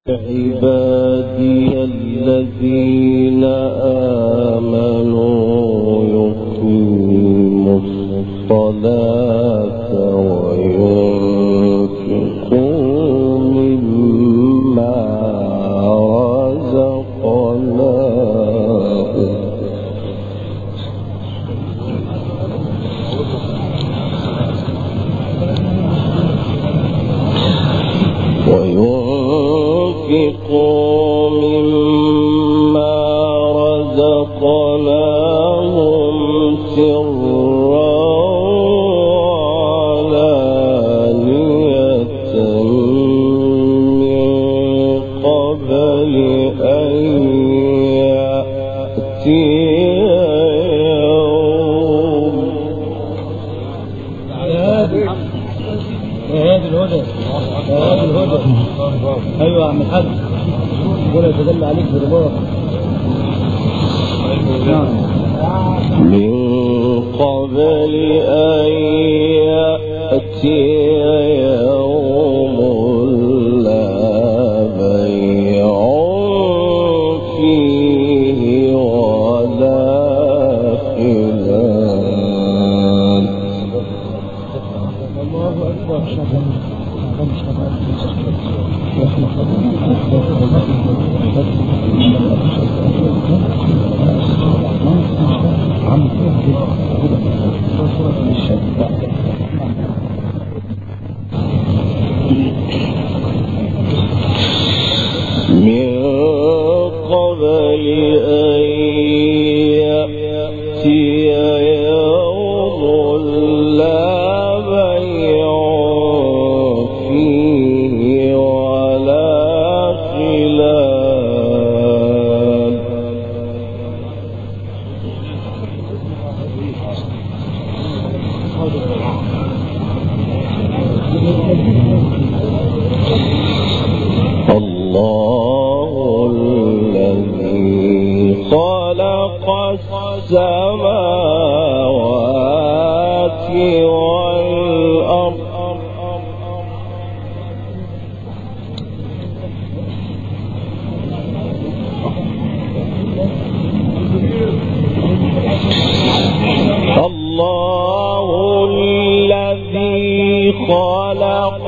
عبادي الذين آمنوا يقيموا الصلاة وينفقوا مما رزقناهم سرا وعلانية من قبل أن يأتي يوم. الهدى ايوه يا عم الحاج ربنا يتجلى عليك برضاك. من قبل أن يأتي يوم لا بيع فيه ولا خلال. الله أكبر. من قبل أن يأتي يوم لا بيع فيه ولا خلال. الله الذي خلق السماوات والأرض الله الذي خلق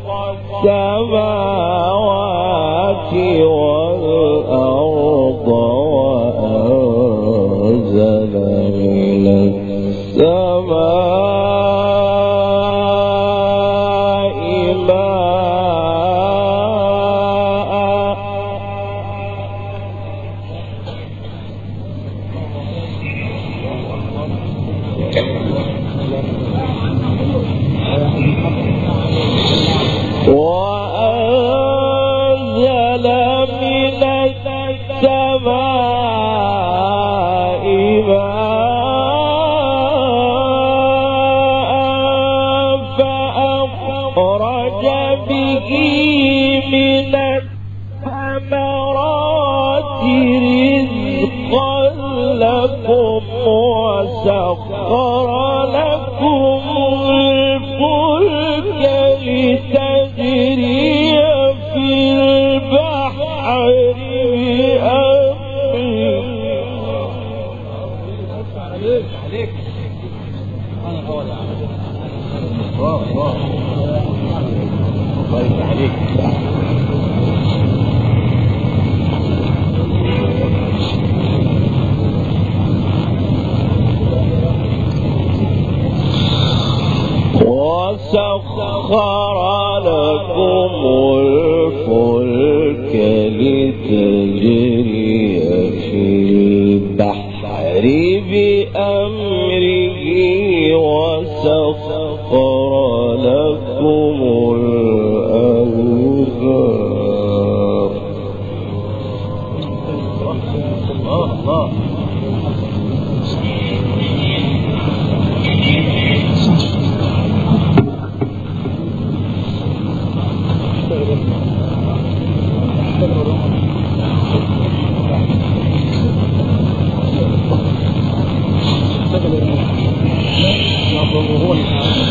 السماوات والأرض وأنزل من السماء ماء وأنزل من السماء ماء فأخرج به من الثمرات رزقا لكم وسخر لكم الفلك لتجري في البحر وسخر لكم الفلك لتجري في البحر بأمره وسخر لكم الأنهار. الله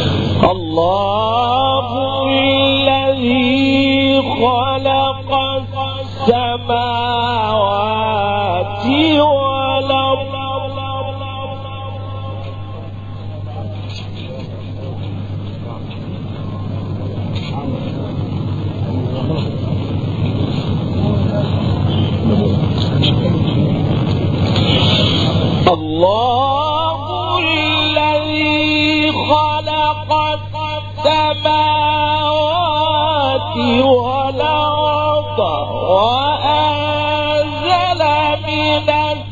الله الذي خلق السماوات والأرض الله الذي خلق السماوات والأرض وأنزل من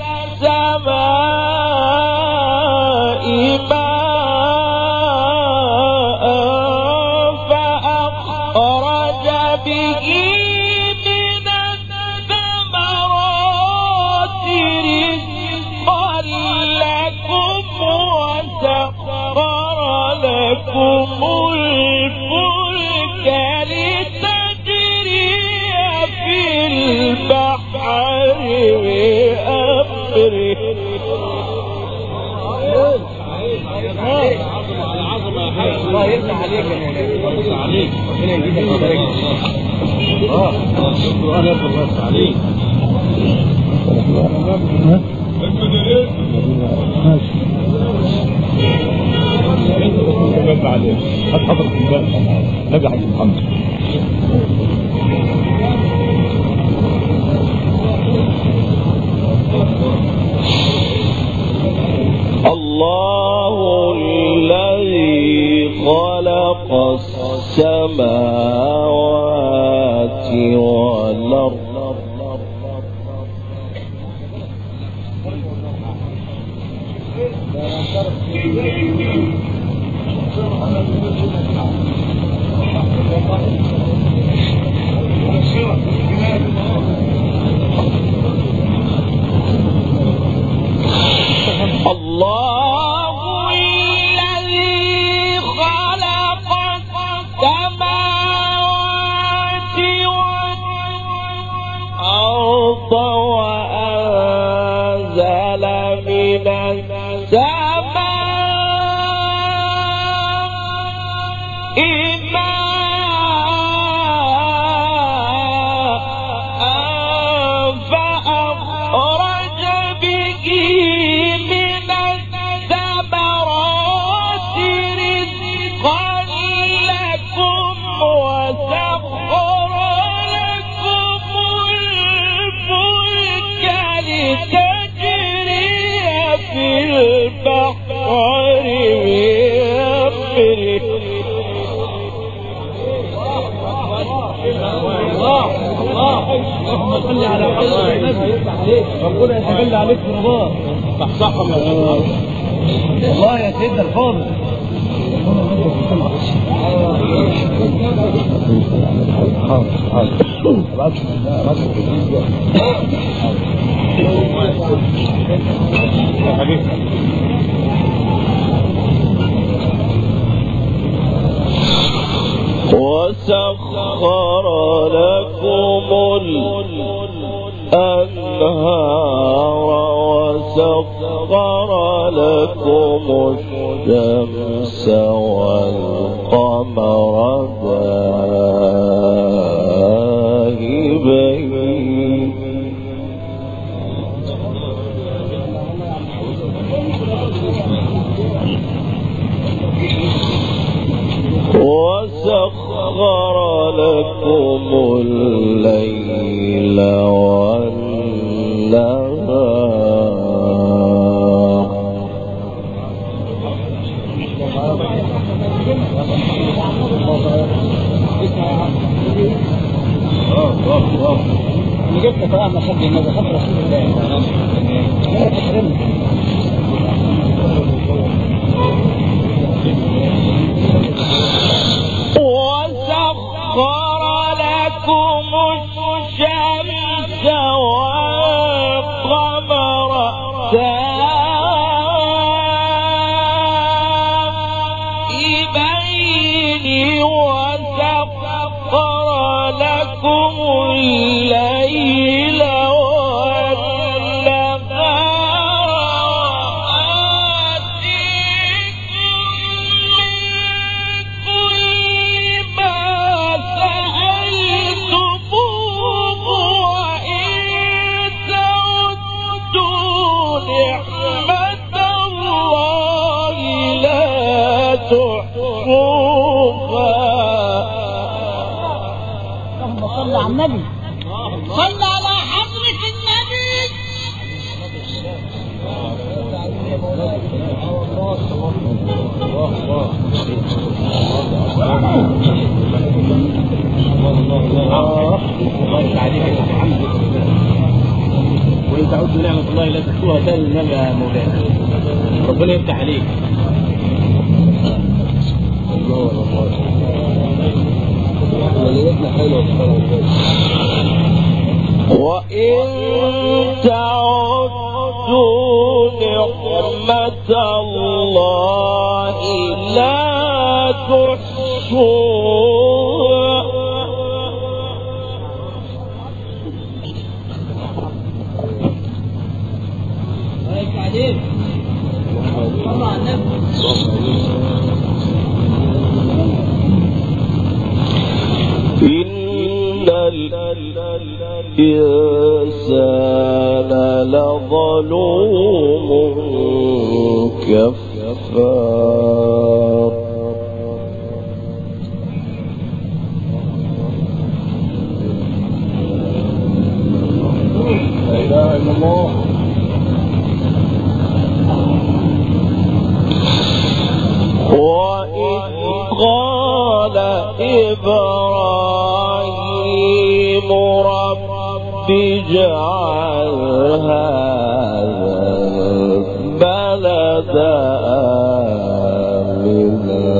السماء ماء فأخرج به من الثمرات رزقا لكم وسخر لكم الفلك لتجري في البحر بأمره الله يفتح عليك يا مولانا عليك ربنا يجزيك ويبارك القرآن يفضل بس عليك ماشي عليك هات حضرتك الباب نجح محمد الله الذي خلق السماوات والأرض الله الذي خلق السماوات والأرض وأنزل من السماء ماء فأخرج به من الثمرات رزقا لكم وسخر لكم الفلك لتجري في البحر بأمره اللهم صل على محمد ربنا يتجلى عليك في رمضان صحصحهم يا الله والله يا سيدنا الفاضل وسخر لكم الأنهار وسخر لكم الشمس والقمر دائبين وسخر لكم الليل والنهار انا جبت طبعا مخبي النبي خبر رسول الله وسخر لكم الشمس والقمر دائبين وسخر لكم الليل والنهار صل على حضرة النبي. وإن تعودوا نعمة الله لا تحصوها تاني النبي يا مولانا. ربنا يفتح عليك. وإن تعدوا نعمة الله لا تحصوها. إن الإنسان لظلوم كفار. لا إله إلا الله. وإذ قال إبراهيم رب اجعل هذا البلد آمنا.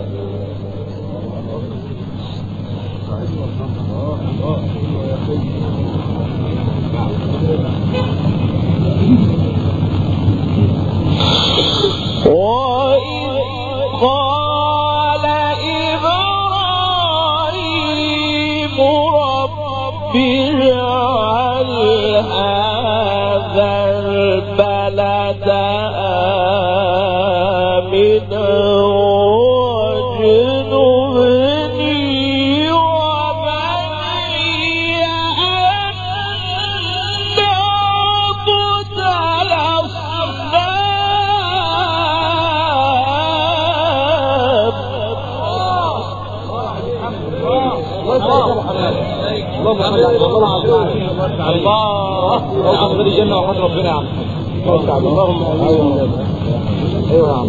وإذ قال إبراهيم رب اجعل هذا البلد آمنا واجنبني وبني أن نعبد الله أفضل الجنة وحد ربنا يا عم. اللهم أيوة يا عم.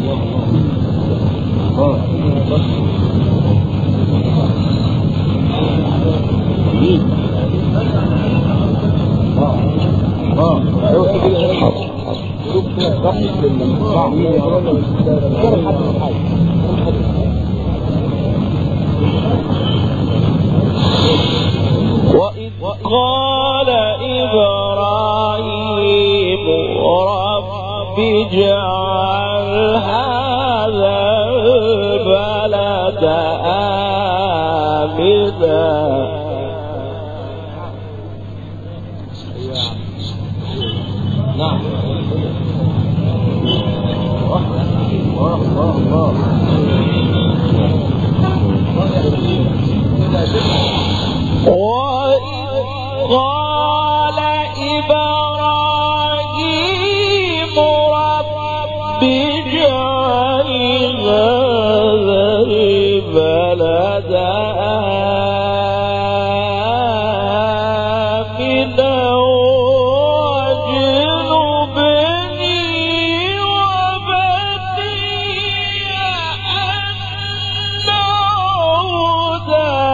وإذ قال إبراهيم رب اجعل هذا البلد آمنا. وإذ قال إبراهيم رب اجعل هذا البلد آمنا واجنبني وبني أن نعبد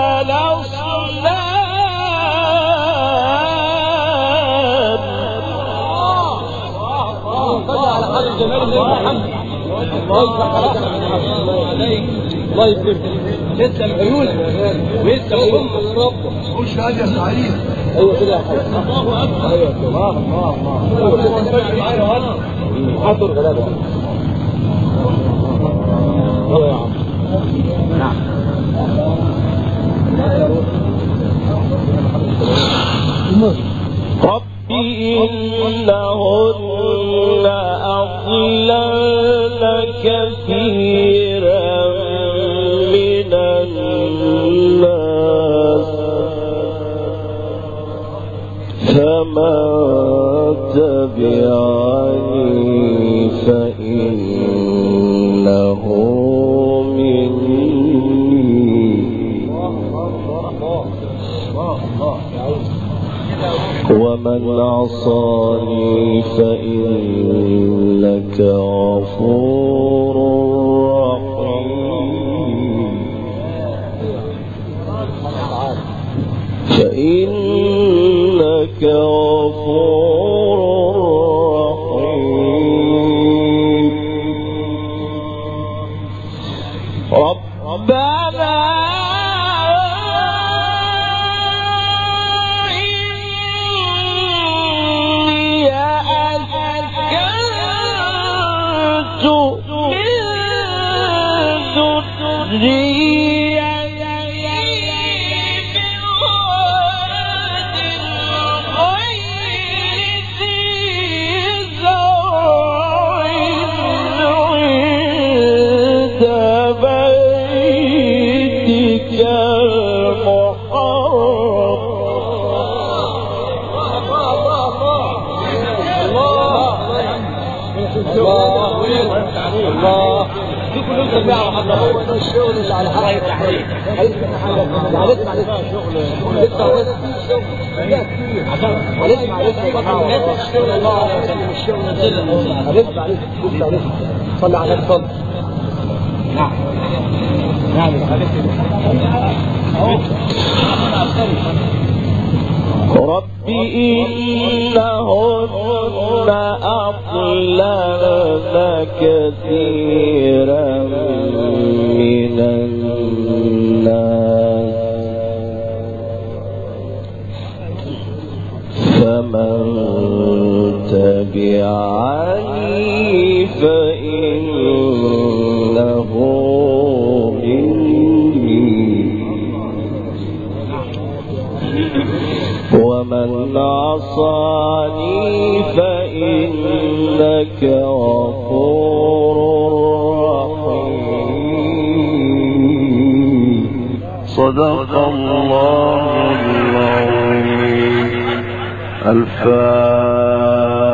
الله يكرمك. لسه العيون ولسه الام ربك. خش هاجي يا سعيد. ايوه كده يا حبيبي. الله اكبر. ايوه الله الله الله. حاضر غلابه. يلا يا عم. نعم. رب إنهن أضللن كثيرا من الناس فمن تبعني فإنه مني ومن عصاني فإنك غفور رحيم فإنك غفور رحيم ربنا صلى على الصلاة. نعم نعم رب إنهن أضللن كثيرا من الناس فمن تبعني فإنه ومن عصاني فإنك غفور رحيم صدق الله العظيم. الفاتحة.